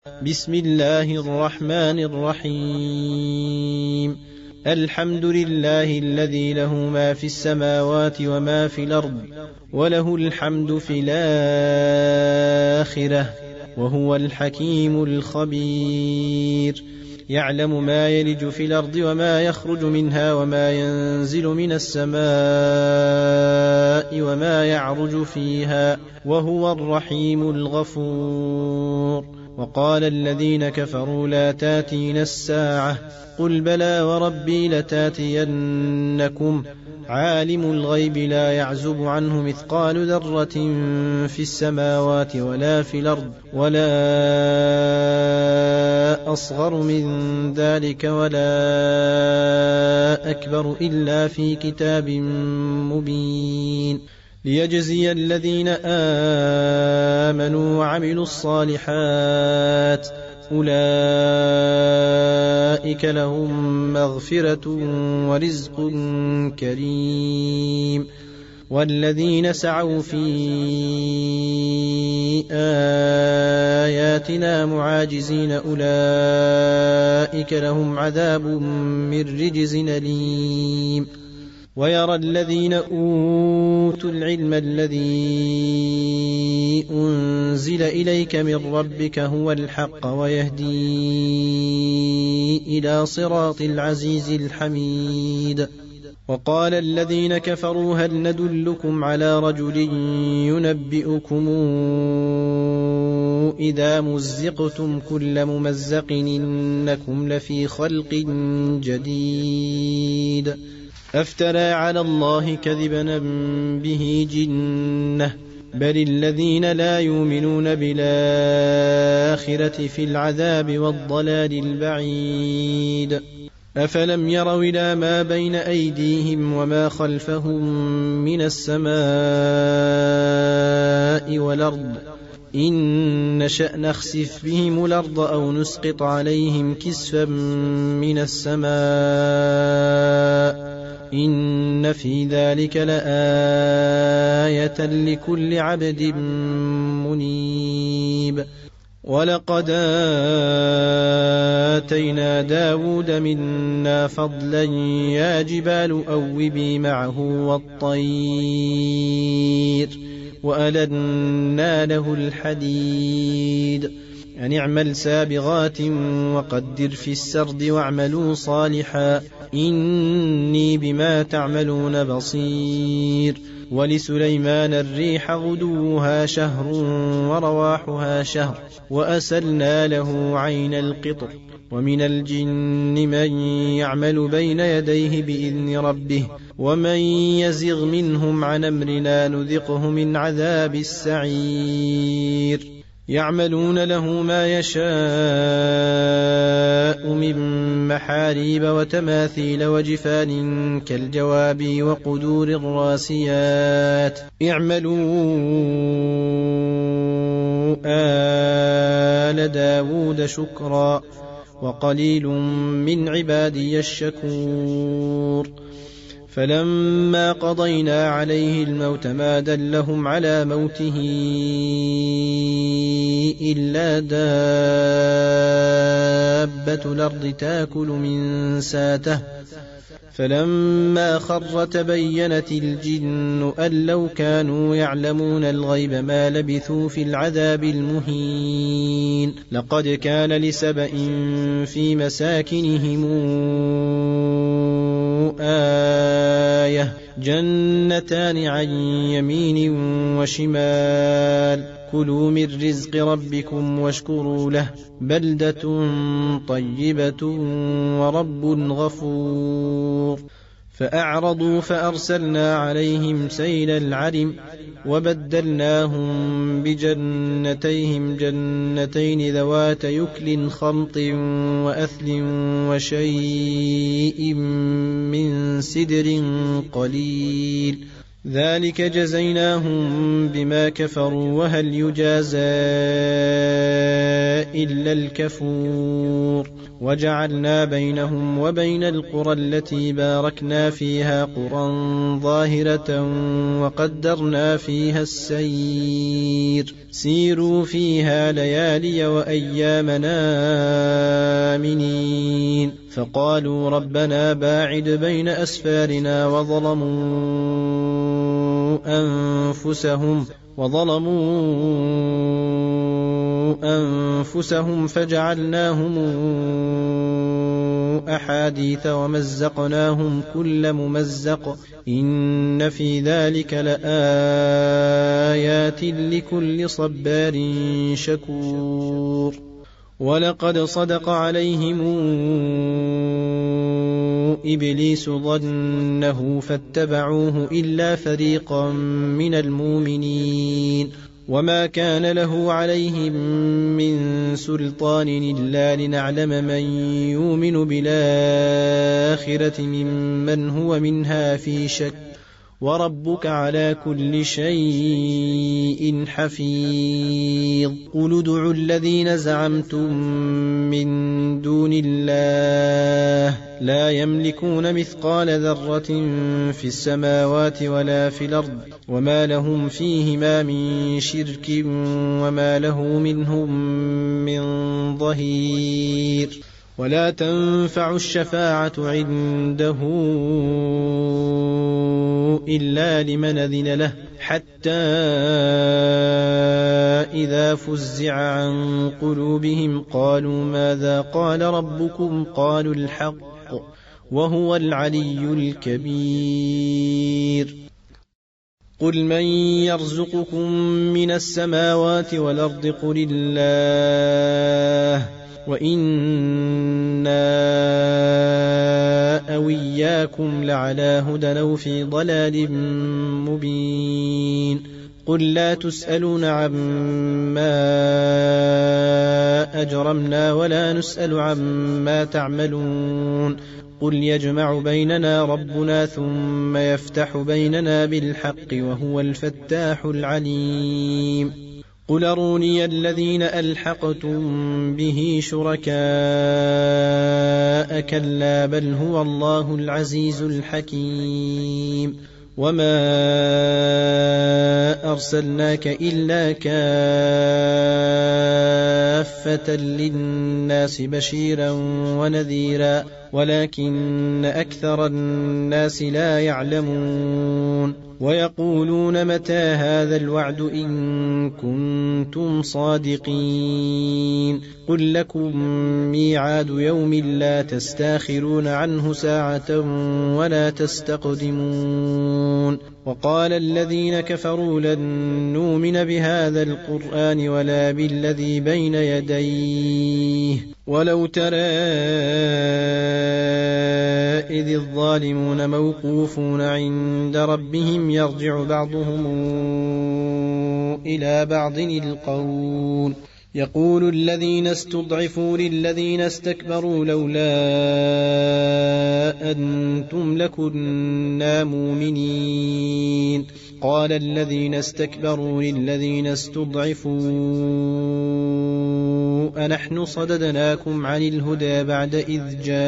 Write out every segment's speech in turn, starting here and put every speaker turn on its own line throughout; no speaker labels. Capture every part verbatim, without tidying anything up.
بسم الله الرحمن الرحيم. الحمد لله الذي له ما في السماوات وما في الأرض وله الحمد في الآخرة وهو الحكيم الخبير. يعلم ما يلج في الأرض وما يخرج منها وما ينزل من السماء وما يعرج فيها وهو الرحيم الغفور. وقال الذين كفروا لا تاتينا الساعة قل بلى وربي لتاتينكم عالم الغيب لا يعزب عنه مثقال ذرة في السماوات ولا في الأرض ولا أصغر من ذلك ولا أكبر إلا في كتاب مبين ليجزي الذين آمنوا وعملوا الصالحات أولئك لهم مغفرة ورزق كريم. والذين سعوا في آياتنا معاجزين أولئك لهم عذاب من رجز أليم. ويرى الذين أوتوا العلم الذي أنزل إليك من ربك هو الحق ويهدي إلى صراط العزيز الحميد. وقال الذين كفروا هل ندلكم على رجل ينبئكم إذا مزقتم كل ممزق إنكم لفي خلق جديد أفترى على الله كذبا به جنة بل الذين لا يؤمنون بالآخرة في العذاب والضلال البعيد. أفلم يروا إلى ما بين أيديهم وما خلفهم من السماء والأرض إن نشأ نخسف بهم الأرض أو نسقط عليهم كسفا من السماء إن في ذلك لآية لكل عبد منيب. ولقد آتينا داود منا فضلا يا جبال أوبي معه والطير وألنا له الحديد أن اعمل سابغات وقدر في السرد واعملوا صالحا إني بما تعملون بصير. ولسليمان الريح غدوها شهر ورواحها شهر وأسلنا له عين القطر. ومن الجن من يعمل بين يديه بإذن ربه ومن يزغ منهم عن أمرنا نذقه من عذاب السعير. يعملون له ما يشاء من محاريب وتماثيل وجفان كالجواب وقدور الراسيات اعملوا آل داود شكرا وقليل من عبادي الشكور. فلما قضينا عليه الموت ما دلهم على موته إلا دابة الأرض تأكل من ساته فلما خر تبينت الجن أن لو كانوا يعلمون الغيب ما لبثوا في العذاب المهين. لقد كان لسبإ في مساكنهم آية جنتان عن يمين وشمال كلوا من رزق ربكم واشكروا له بلدة طيبة ورب غفور. فأعرضوا فأرسلنا عليهم سيل العرم وبدلناهم بجنتيهم جنتين ذوات يكل خمط وأثل وشيء من سدر قليل ذلك جزيناهم بما كفروا وهل يجازى إلا الكفور وجعلنا بينهم وبين القرى التي باركنا فيها قرى ظاهرة وقدرنا فيها السير سيروا فيها ليالي وأيامنا آمنين فقالوا ربنا باعد بين أسفارنا وظلموا أنفسهم وظلموا أنفسهم فجعلناهم أحاديث ومزقناهم كل ممزق إن في ذلك لآيات لكل صبار شكور ولقد صدق عليهم إبليس ظنه فاتبعوه إلا فريقا من المؤمنين وما كان له عليهم من سلطان إلا لنعلم من يؤمن بالآخرة ممن هو منها في شك وربك على كل شيء حفيظ قل ادعوا الذين زعمتم من دون الله لا يملكون مثقال ذرة في السماوات ولا في الأرض وما لهم فيهما من شرك وما له منهم من ظهير ولا تنفع الشفاعة عنده إلا لمن أذن له حتى إذا فزع عن قلوبهم قالوا ماذا قال ربكم قالوا الحق وهو العلي الكبير قل من يرزقكم من السماوات والأرض قل الله وإنا أو إياكم لعلى هدى أو في ضلال مبين قل لا تسألون عما أجرمنا ولا نسأل عما تعملون قل يجمع بيننا ربنا ثم يفتح بيننا بالحق وهو الفتاح العليم قل أروني الذين ألحقتم به شركاء كلا بل هو الله العزيز الحكيم وما أرسلناك إلا كافة للناس بشيرا ونذيرا ولكن أكثر الناس لا يعلمون ويقولون متى هذا الوعد إن كنتم صادقين قل لكم ميعاد يوم لا تستاخرون عنه ساعة ولا تستقدمون وقال الذين كفروا لن نؤمن بهذا القرآن ولا بالذي بين يديه ولو ترى إذ الظالمون موقوفون عند ربهم يرجع بعضهم إلى بعض القول يقول الذين استضعفوا للذين استكبروا لولا أنتم لكنا مؤمنين قال الذين استكبروا للذين استضعفوا أنحن صددناكم عن الهدى بعد إذ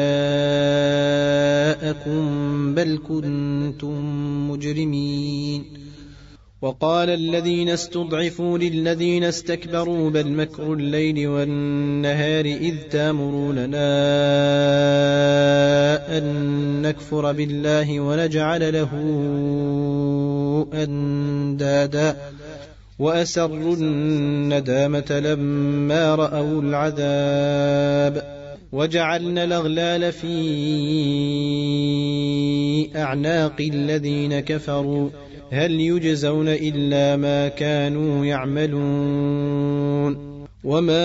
جاءكم بل كنتم مجرمين وقال الذين استضعفوا للذين استكبروا بل مكر الليل والنهار إذ تامروننا أن نكفر بالله ونجعل له أندادا وأسروا الندامة لما رأوا العذاب وجعلنا الأغلال في أعناق الذين كفروا هل يجزون إلا ما كانوا يعملون وما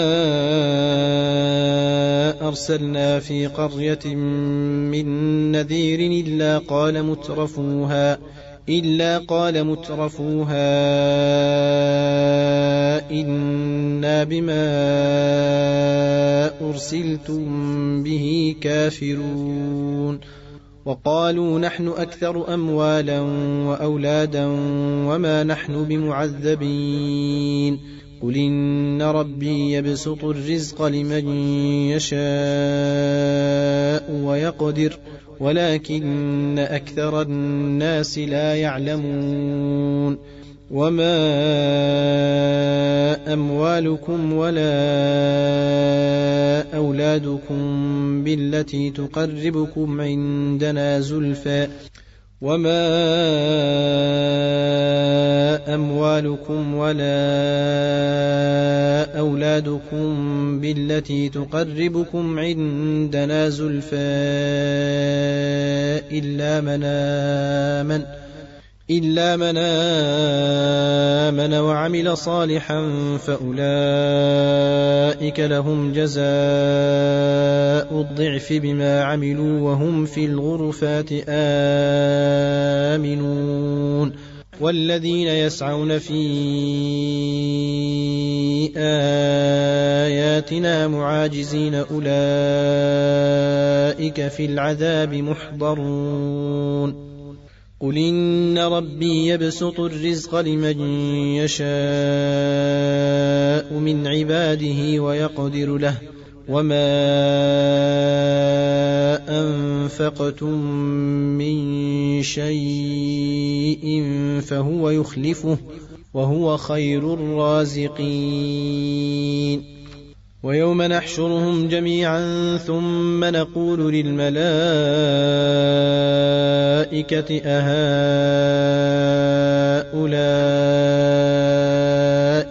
أرسلنا في قرية من نذير إلا قال مترفوها إلا قال مترفوها إنا بما أرسلتم به كافرون وقالوا نحن أكثر أموالا وأولادا وما نحن بمعذبين قل إن ربي يبسط الرزق لمن يشاء ويقدر ولكن أكثر الناس لا يعلمون وما أموالكم ولا أولادكم بالتي تقربكم عندنا زلفى وما أموالكم ولا أولادكم بالتي تقربكم عندنا زلفى إلا من آمن إلا من آمن وعمل صالحا فأولئك لهم جزاء الضعف بما عملوا وهم في الغرفات آمنون والذين يسعون في آياتنا معاجزين أولئك في العذاب محضرون قل إن ربي يبسط الرزق لمن يشاء من عباده ويقدر له وما أنفقتم من شيء فهو يخلفه وهو خير الرازقين ويوم نحشرهم جميعا ثم نقول للملائكة أهؤلاء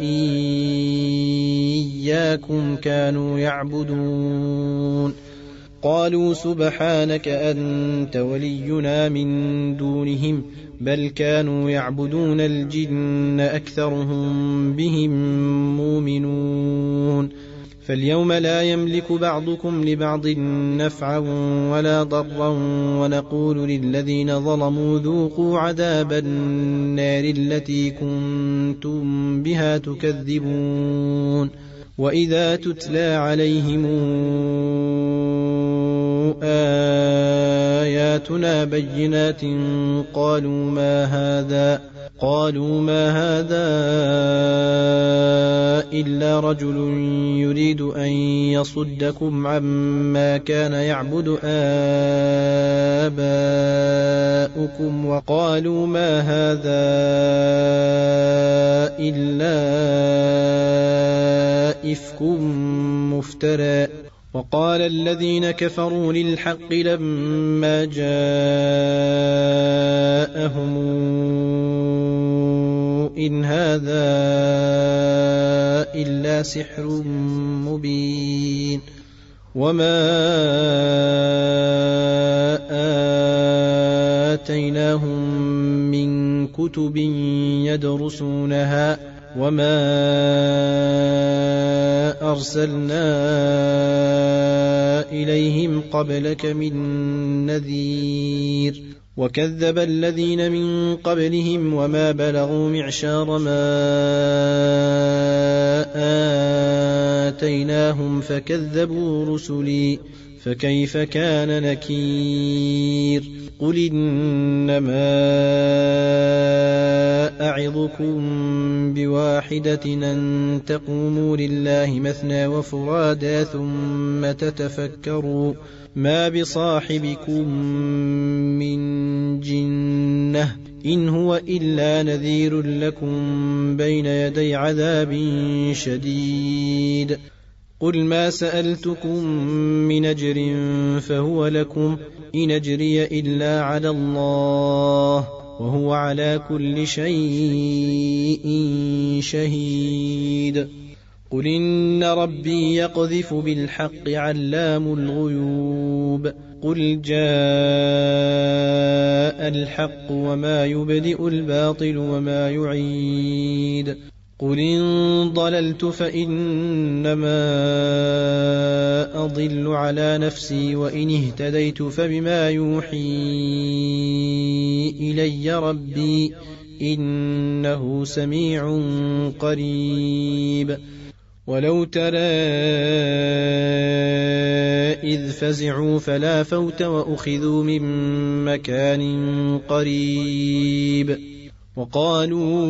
إياكم كانوا يعبدون قالوا سبحانك أنت ولينا من دونهم بل كانوا يعبدون الجن أكثرهم بهم مؤمنون فاليوم لا يملك بعضكم لبعض نفعا ولا ضرا ونقول للذين ظلموا ذوقوا عذاب النار التي كنتم بها تكذبون وإذا تتلى عليهم آياتنا بينات قالوا ما هذا قالوا ما هذا إلا رجل يريد أن يصدكم عما كان يعبد آباؤكم وقالوا ما هذا إلا إفك مفترى وقال الذين كفروا للحق لما جاءهم إن هذا إلا سحر مبين وما آتيناهم من كتب يدرسونها وما أرسلنا إليهم قبلك من نذير وكذب الذين من قبلهم وما بلغوا معشار ما آتيناهم فكذبوا رسلي فكيف كان نكير قل إنما أعظكم بواحدة أن تقوموا لله مثنى وفرادا ثم تتفكروا ما بصاحبكم من جنة إن هو إلا نذير لكم بين يدي عذاب شديد قل ما سألتكم من أجر فهو لكم إن أجري إلا على الله وهو على كل شيء شهيد قل إن ربي يقذف بالحق علام الغيوب قل جاء الحق وما يبدئ الباطل وما يعيد قل إن ضللت فإنما أضل على نفسي وإن اهتديت فبما يوحي إلي ربي إنه سميع قريب ولو ترى إذ فزعوا فلا فوت وأخذوا من مكان قريب وقالوا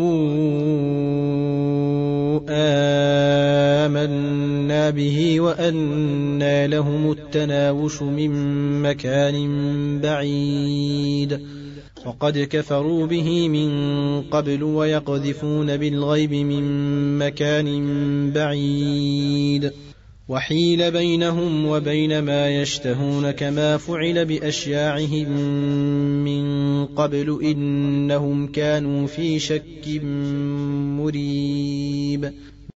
آمنا به وأنى لهم التناوش من مكان بعيد وقد كفروا به من قبل ويقذفون بالغيب من مكان بعيد وحيل بينهم وبين ما يشتهون كما فعل بأشياعهم من قبل إنهم كانوا في شك مريب